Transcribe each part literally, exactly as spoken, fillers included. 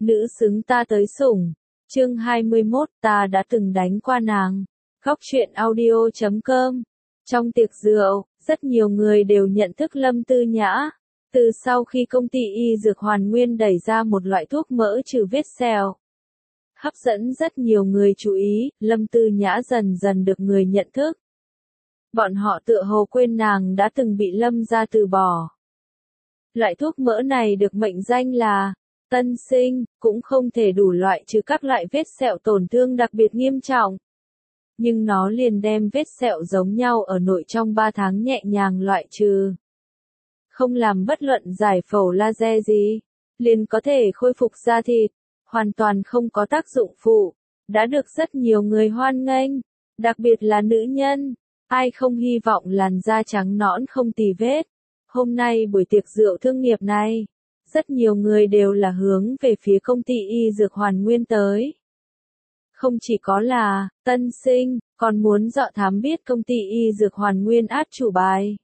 nữ xứng ta tới sủng. Chương hai mươi mốt, ta đã từng đánh qua nàng. Góc truyện audio chấm com. Trong tiệc rượu, rất nhiều người đều nhận thức Lâm Tư Nhã. Từ sau khi công ty y dược Hoàn Nguyên đẩy ra một loại thuốc mỡ trừ vết sẹo, hấp dẫn rất nhiều người chú ý, Lâm Tư Nhã dần dần được người nhận thức. Bọn họ tựa hồ quên nàng đã từng bị Lâm gia từ bỏ. Loại thuốc mỡ này được mệnh danh là tân sinh, cũng không thể đủ loại trừ các loại vết sẹo tổn thương đặc biệt nghiêm trọng. Nhưng nó liền đem vết sẹo giống nhau ở nội trong ba tháng nhẹ nhàng loại trừ. Không làm bất luận giải phẫu laser gì, liền có thể khôi phục da thịt, hoàn toàn không có tác dụng phụ, đã được rất nhiều người hoan nghênh, đặc biệt là nữ nhân, ai không hy vọng làn da trắng nõn không tì vết. Hôm nay buổi tiệc rượu thương nghiệp này, rất nhiều người đều là hướng về phía công ty y dược Hoàn Nguyên tới. Không chỉ có là tân sinh, còn muốn dọ thám biết công ty y dược Hoàn Nguyên át chủ bài.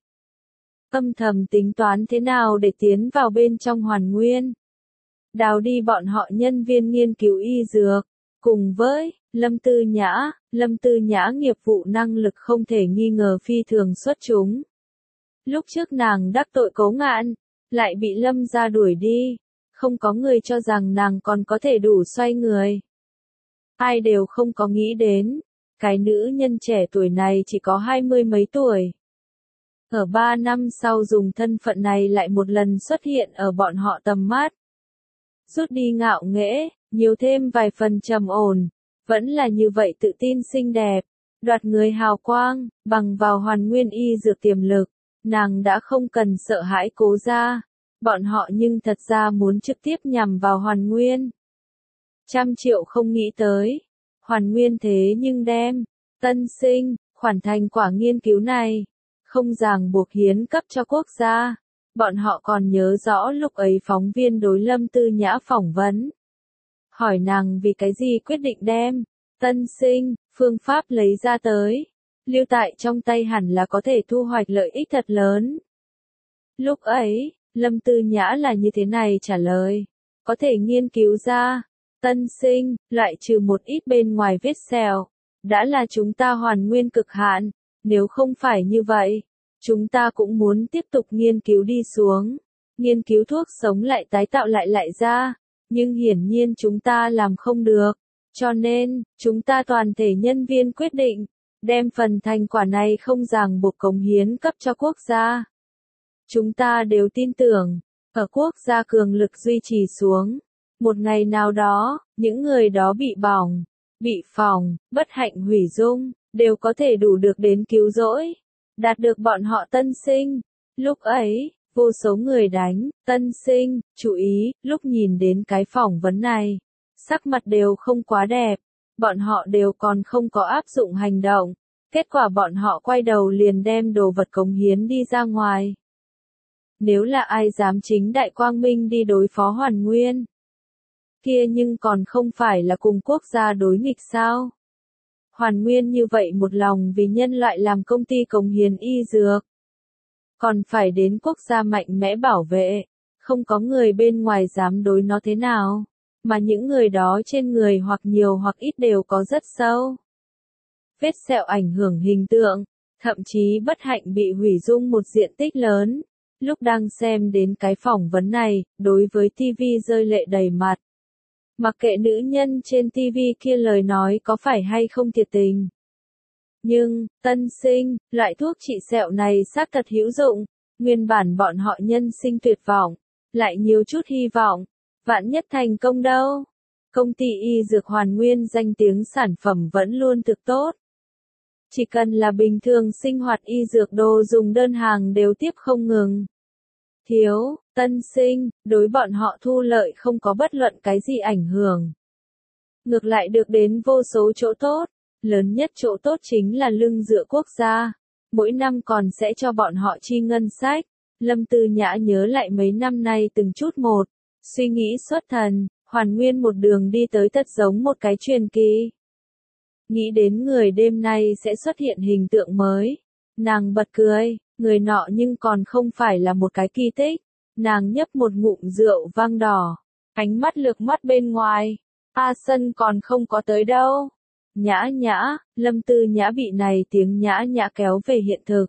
Âm thầm tính toán thế nào để tiến vào bên trong Hoàn Nguyên. Đào đi bọn họ nhân viên nghiên cứu y dược. Cùng với Lâm Tư Nhã, Lâm Tư Nhã nghiệp vụ năng lực không thể nghi ngờ phi thường xuất chúng. Lúc trước nàng đắc tội Cố Ngạn, lại bị Lâm gia đuổi đi. Không có người cho rằng nàng còn có thể đủ xoay người. Ai đều không có nghĩ đến, cái nữ nhân trẻ tuổi này chỉ có hai mươi mấy tuổi. Ở ba năm sau dùng thân phận này lại một lần xuất hiện ở bọn họ tầm mắt. Rút đi ngạo nghễ, nhiều thêm vài phần trầm ổn, vẫn là như vậy tự tin xinh đẹp, đoạt người hào quang, bằng vào Hoàn Nguyên y dược tiềm lực, nàng đã không cần sợ hãi Cố gia, bọn họ nhưng thật ra muốn trực tiếp nhằm vào Hoàn Nguyên. Trăm triệu không nghĩ tới, Hoàn Nguyên thế nhưng đem, tân sinh, khoản thành quả nghiên cứu này, không ràng buộc hiến cấp cho quốc gia. Bọn họ còn nhớ rõ lúc ấy phóng viên đối Lâm Tư Nhã phỏng vấn. Hỏi nàng vì cái gì quyết định đem, tân sinh, phương pháp lấy ra tới. Lưu tại trong tay hẳn là có thể thu hoạch lợi ích thật lớn. Lúc ấy, Lâm Tư Nhã là như thế này trả lời. Có thể nghiên cứu ra, tân sinh, loại trừ một ít bên ngoài vết sẹo. Đã là chúng ta Hoàn Nguyên cực hạn, nếu không phải như vậy. Chúng ta cũng muốn tiếp tục nghiên cứu đi xuống, nghiên cứu thuốc sống lại tái tạo lại lại ra, nhưng hiển nhiên chúng ta làm không được, cho nên, chúng ta toàn thể nhân viên quyết định, đem phần thành quả này không ràng buộc cống hiến cấp cho quốc gia. Chúng ta đều tin tưởng, ở quốc gia cường lực duy trì xuống, một ngày nào đó, những người đó bị bỏng, bị phỏng, bất hạnh hủy dung, đều có thể đủ được đến cứu rỗi. Đạt được bọn họ tân sinh. Lúc ấy, vô số người đánh, tân sinh, chú ý, lúc nhìn đến cái phỏng vấn này, sắc mặt đều không quá đẹp, bọn họ đều còn không có áp dụng hành động, kết quả bọn họ quay đầu liền đem đồ vật cống hiến đi ra ngoài. Nếu là ai dám chính đại quang minh đi đối phó Hoàn Nguyên, kia nhưng còn không phải là cùng quốc gia đối nghịch sao? Hoàn Nguyên như vậy một lòng vì nhân loại làm công ty cống hiến y dược. Còn phải đến quốc gia mạnh mẽ bảo vệ, không có người bên ngoài dám đối nó thế nào, mà những người đó trên người hoặc nhiều hoặc ít đều có rất sâu. Vết sẹo ảnh hưởng hình tượng, thậm chí bất hạnh bị hủy dung một diện tích lớn. Lúc đang xem đến cái phỏng vấn này, đối với ti vi rơi lệ đầy mặt. Mặc kệ nữ nhân trên ti vi kia lời nói có phải hay không thiệt tình. Nhưng, tân sinh, loại thuốc trị sẹo này xác thật hữu dụng, nguyên bản bọn họ nhân sinh tuyệt vọng, lại nhiều chút hy vọng, vạn nhất thành công đâu. Công ty y dược Hoàn Nguyên danh tiếng sản phẩm vẫn luôn thực tốt. Chỉ cần là bình thường sinh hoạt y dược đồ dùng đơn hàng đều tiếp không ngừng. Thiếu, tân sinh, đối bọn họ thu lợi không có bất luận cái gì ảnh hưởng. Ngược lại được đến vô số chỗ tốt, lớn nhất chỗ tốt chính là lưng dựa quốc gia, mỗi năm còn sẽ cho bọn họ chi ngân sách. Lâm Tư Nhã nhớ lại mấy năm nay từng chút một, suy nghĩ xuất thần, Hoàn Nguyên một đường đi tới thật giống một cái truyền kỳ. Nghĩ đến người đêm nay sẽ xuất hiện hình tượng mới, nàng bật cười, người nọ nhưng còn không phải là một cái kỳ tích. Nàng nhấp một ngụm rượu vang đỏ, ánh mắt lược mắt bên ngoài. A Sân còn không có tới đâu. Nhã nhã, Lâm Tư Nhã bị này tiếng nhã nhã kéo về hiện thực.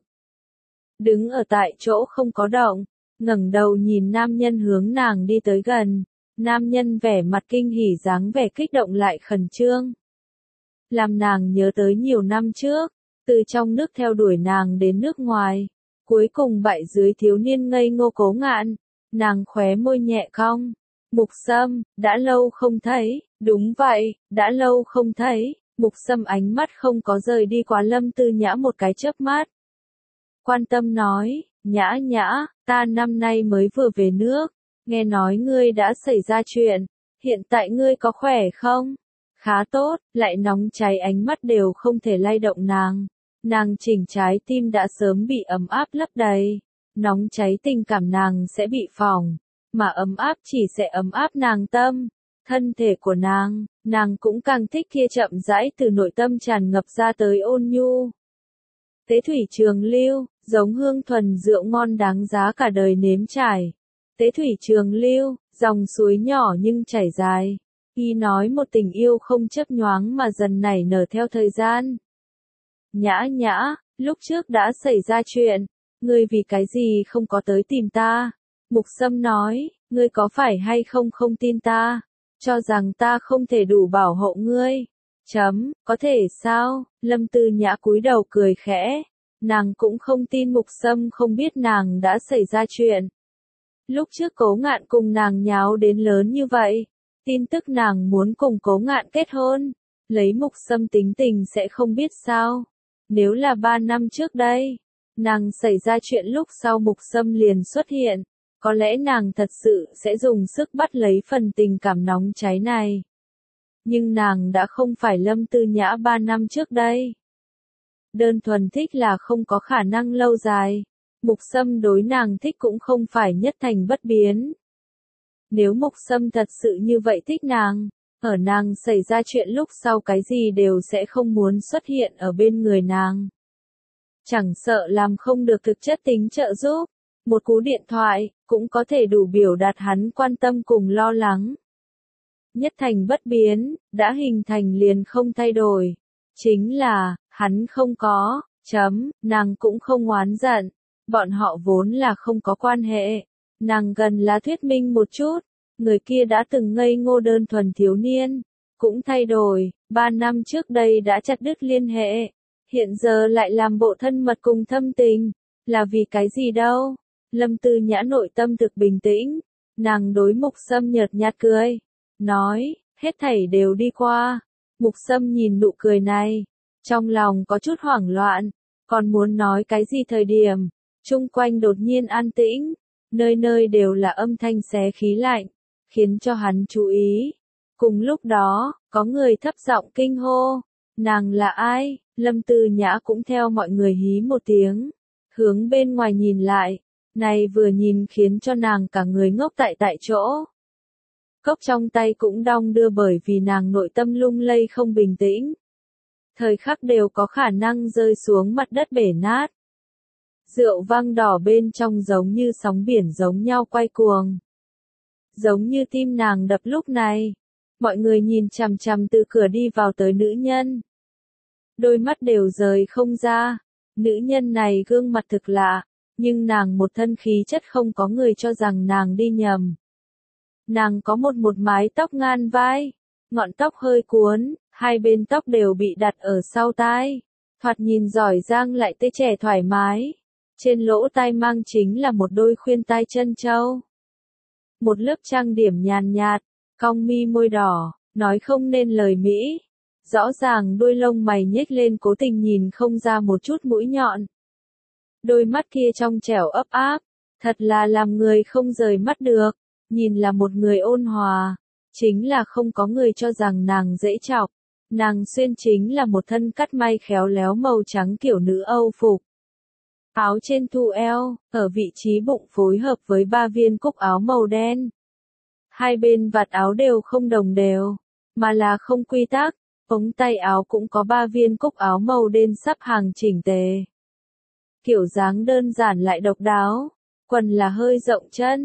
Đứng ở tại chỗ không có động, ngẩng đầu nhìn nam nhân hướng nàng đi tới gần. Nam nhân vẻ mặt kinh hỉ dáng vẻ kích động lại khẩn trương. Làm nàng nhớ tới nhiều năm trước, từ trong nước theo đuổi nàng đến nước ngoài. Cuối cùng bại dưới thiếu niên ngây ngô Cố Ngạn. Nàng khóe môi nhẹ cong. Mục Sâm, đã lâu không thấy, đúng vậy, đã lâu không thấy. Mục Sâm ánh mắt không có rời đi qua Lâm Tư Nhã một cái chớp mắt. Quan tâm nói, Nhã Nhã, ta năm nay mới vừa về nước, nghe nói ngươi đã xảy ra chuyện, hiện tại ngươi có khỏe không? Khá tốt, lại nóng cháy ánh mắt đều không thể lay động nàng. Nàng chỉnh trái tim đã sớm bị ấm áp lấp đầy, nóng cháy tình cảm nàng sẽ bị phỏng, mà ấm áp chỉ sẽ ấm áp nàng tâm. Thân thể của nàng, nàng cũng càng thích kia chậm rãi từ nội tâm tràn ngập ra tới ôn nhu. Tế thủy trường lưu, giống hương thuần rượu ngon đáng giá cả đời nếm trải. Tế thủy trường lưu, dòng suối nhỏ nhưng chảy dài. Y nói một tình yêu không chấp nhoáng mà dần nảy nở theo thời gian. Nhã nhã, lúc trước đã xảy ra chuyện, ngươi vì cái gì không có tới tìm ta? Mục Sâm nói, ngươi có phải hay không không tin ta? Cho rằng ta không thể đủ bảo hộ ngươi. Chấm, có thể sao? Lâm Tư Nhã cúi đầu cười khẽ. Nàng cũng không tin Mục Sâm không biết nàng đã xảy ra chuyện. Lúc trước Cố Ngạn cùng nàng nháo đến lớn như vậy. Tin tức nàng muốn cùng Cố Ngạn kết hôn. Lấy Mục Sâm tính tình sẽ không biết sao. Nếu là ba năm trước đây, nàng xảy ra chuyện lúc sau Mục Sâm liền xuất hiện. Có lẽ nàng thật sự sẽ dùng sức bắt lấy phần tình cảm nóng cháy này. Nhưng nàng đã không phải Lâm Tư Nhã ba năm trước đây. Đơn thuần thích là không có khả năng lâu dài. Mục Sâm đối nàng thích cũng không phải nhất thành bất biến. Nếu Mục Sâm thật sự như vậy thích nàng, ở nàng xảy ra chuyện lúc sau cái gì đều sẽ không muốn xuất hiện ở bên người nàng. Chẳng sợ làm không được thực chất tính trợ giúp. Một cú điện thoại, cũng có thể đủ biểu đạt hắn quan tâm cùng lo lắng. Nhất thành bất biến, đã hình thành liền không thay đổi. Chính là, hắn không có, chấm, nàng cũng không oán giận. Bọn họ vốn là không có quan hệ. Nàng gần là thuyết minh một chút. Người kia đã từng ngây ngô đơn thuần thiếu niên. Cũng thay đổi, ba năm trước đây đã chặt đứt liên hệ. Hiện giờ lại làm bộ thân mật cùng thâm tình. Là vì cái gì đâu? Lâm Tư Nhã nội tâm thực bình tĩnh, nàng đối Mục Sâm nhợt nhạt cười, nói, hết thảy đều đi qua. Mục Sâm nhìn nụ cười này, trong lòng có chút hoảng loạn, còn muốn nói cái gì thời điểm, chung quanh đột nhiên an tĩnh, nơi nơi đều là âm thanh xé khí lạnh, khiến cho hắn chú ý. Cùng lúc đó, có người thấp giọng kinh hô, nàng là ai? Lâm Tư Nhã cũng theo mọi người hí một tiếng, hướng bên ngoài nhìn lại. Này vừa nhìn khiến cho nàng cả người ngốc tại tại chỗ. Cốc trong tay cũng đong đưa bởi vì nàng nội tâm lung lay không bình tĩnh. Thời khắc đều có khả năng rơi xuống mặt đất bể nát. Rượu vang đỏ bên trong giống như sóng biển giống nhau quay cuồng. Giống như tim nàng đập lúc này. Mọi người nhìn chằm chằm từ cửa đi vào tới nữ nhân. Đôi mắt đều rời không ra. Nữ nhân này gương mặt thực lạ. Nhưng nàng một thân khí chất không có người cho rằng nàng đi nhầm. Nàng có một một mái tóc ngang vai, ngọn tóc hơi cuốn, hai bên tóc đều bị đặt ở sau tai. Thoạt nhìn giỏi giang lại tê trẻ thoải mái. Trên lỗ tai mang chính là một đôi khuyên tai chân châu. Một lớp trang điểm nhàn nhạt, cong mi môi đỏ, nói không nên lời mỹ. Rõ ràng đuôi lông mày nhếch lên cố tình nhìn không ra một chút mũi nhọn. Đôi mắt kia trong trẻo ấp áp, thật là làm người không rời mắt được, nhìn là một người ôn hòa, chính là không có người cho rằng nàng dễ chọc. Nàng xuyên chính là một thân cắt may khéo léo màu trắng kiểu nữ Âu phục. Áo trên thu eo, ở vị trí bụng phối hợp với ba viên cúc áo màu đen. Hai bên vạt áo đều không đồng đều, mà là không quy tắc, ống tay áo cũng có ba viên cúc áo màu đen sắp hàng chỉnh tề. Kiểu dáng đơn giản lại độc đáo, quần là hơi rộng chân,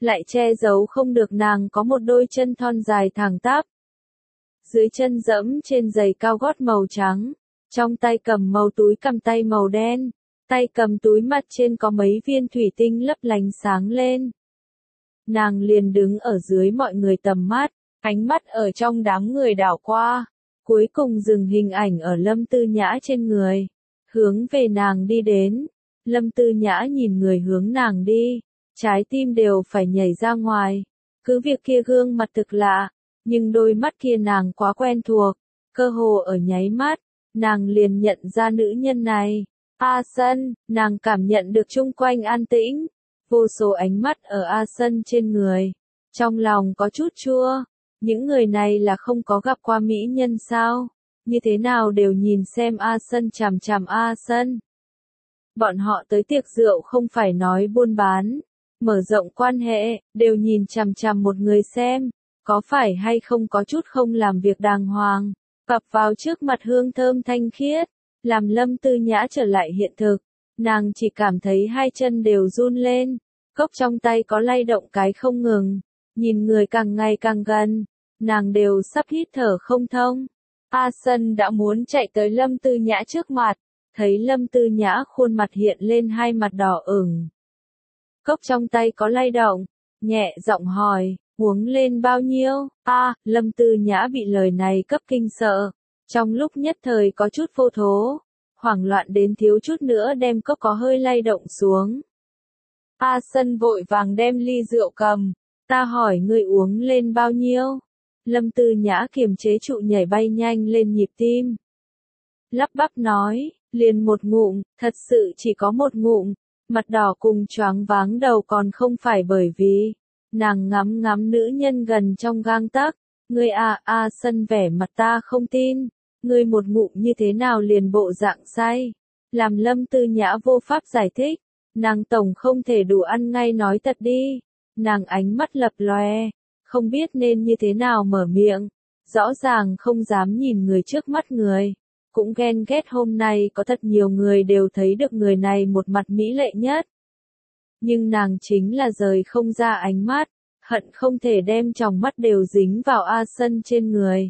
lại che giấu không được nàng có một đôi chân thon dài thẳng tắp. Dưới chân dẫm trên giày cao gót màu trắng, trong tay cầm màu túi cầm tay màu đen, tay cầm túi mặt trên có mấy viên thủy tinh lấp lánh sáng lên. Nàng liền đứng ở dưới mọi người tầm mắt, ánh mắt ở trong đám người đảo qua, cuối cùng dừng hình ảnh ở Lâm Tư Nhã trên người, hướng về nàng đi đến. Lâm Tư Nhã nhìn người hướng nàng đi, trái tim đều phải nhảy ra ngoài. Cứ việc kia gương mặt thực lạ, nhưng đôi mắt kia nàng quá quen thuộc, cơ hồ ở nháy mắt, nàng liền nhận ra nữ nhân này. A Sân, nàng cảm nhận được chung quanh an tĩnh, vô số ánh mắt ở A Sân trên người, trong lòng có chút chua. Những người này là không có gặp qua mỹ nhân sao? Như thế nào đều nhìn xem A Sân chằm chằm A Sân. Bọn họ tới tiệc rượu không phải nói buôn bán, mở rộng quan hệ, đều nhìn chằm chằm một người xem, có phải hay không có chút không làm việc đàng hoàng, cặp vào trước mặt hương thơm thanh khiết, làm Lâm Tư Nhã trở lại hiện thực, nàng chỉ cảm thấy hai chân đều run lên, cốc trong tay có lay động cái không ngừng, nhìn người càng ngày càng gần, nàng đều sắp hít thở không thông. A Sân đã muốn chạy tới Lâm Tư Nhã trước mặt, thấy Lâm Tư Nhã khuôn mặt hiện lên hai mặt đỏ ửng. Cốc trong tay có lay động, nhẹ giọng hỏi, uống lên bao nhiêu? A, à, Lâm Tư Nhã bị lời này cấp kinh sợ, trong lúc nhất thời có chút vô thố, hoảng loạn đến thiếu chút nữa đem cốc có hơi lay động xuống. A Sân vội vàng đem ly rượu cầm, ta hỏi ngươi uống lên bao nhiêu? Lâm Tư Nhã kiềm chế trụ nhảy bay nhanh lên nhịp tim. Lắp bắp nói, liền một ngụm, thật sự chỉ có một ngụm, mặt đỏ cùng choáng váng đầu còn không phải bởi vì, nàng ngắm ngắm nữ nhân gần trong gang tấc, ngươi à A Sân vẻ mặt ta không tin, ngươi một ngụm như thế nào liền bộ dạng say, làm Lâm Tư Nhã vô pháp giải thích, nàng tổng không thể đủ ăn ngay nói thật đi, nàng ánh mắt lập lòe, không biết nên như thế nào mở miệng, rõ ràng không dám nhìn người trước mắt người. Cũng ghen ghét hôm nay có thật nhiều người đều thấy được người này một mặt mỹ lệ nhất. Nhưng nàng chính là rời không ra ánh mắt, hận không thể đem tròng mắt đều dính vào A Sân trên người.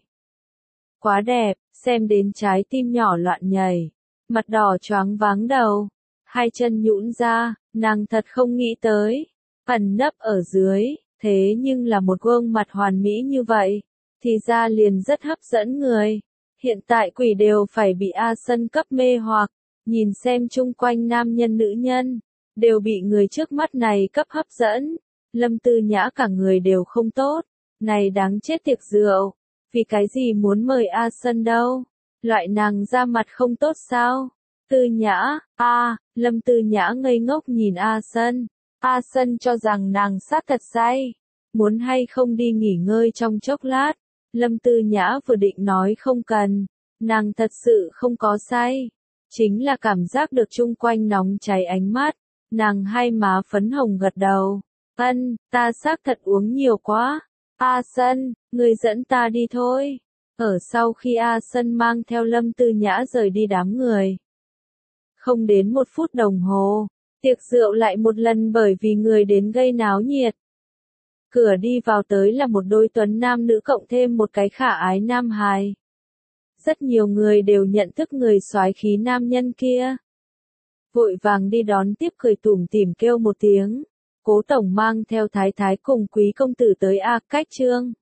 Quá đẹp, xem đến trái tim nhỏ loạn nhảy, mặt đỏ choáng váng đầu, hai chân nhũn ra, nàng thật không nghĩ tới, ẩn nấp ở dưới, thế nhưng là một gương mặt hoàn mỹ như vậy, thì ra liền rất hấp dẫn người. Hiện tại quỷ đều phải bị A Sân cấp mê hoặc, nhìn xem chung quanh nam nhân nữ nhân, đều bị người trước mắt này cấp hấp dẫn. Lâm Tư Nhã cả người đều không tốt, này đáng chết tiệc rượu, vì cái gì muốn mời A Sân đâu, loại nàng ra mặt không tốt sao? Tư Nhã, a, Lâm Tư Nhã ngây ngốc nhìn A Sân, A Sân cho rằng nàng sát thật say, muốn hay không đi nghỉ ngơi trong chốc lát. Lâm Tư Nhã vừa định nói không cần, nàng thật sự không có say, chính là cảm giác được chung quanh nóng cháy ánh mắt, nàng hai má phấn hồng gật đầu, ân, ta xác thật uống nhiều quá, A Sân, người dẫn ta đi thôi. Ở sau khi A Sân mang theo Lâm Tư Nhã rời đi đám người, không đến một phút đồng hồ, tiệc rượu lại một lần bởi vì người đến gây náo nhiệt. Cửa đi vào tới là một đôi tuấn nam nữ cộng thêm một cái khả ái nam hài. Rất nhiều người đều nhận thức người soái khí nam nhân kia. Vội vàng đi đón tiếp cười tủm tỉm kêu một tiếng. Cố tổng mang theo thái thái cùng quý công tử tới A Cách Trương.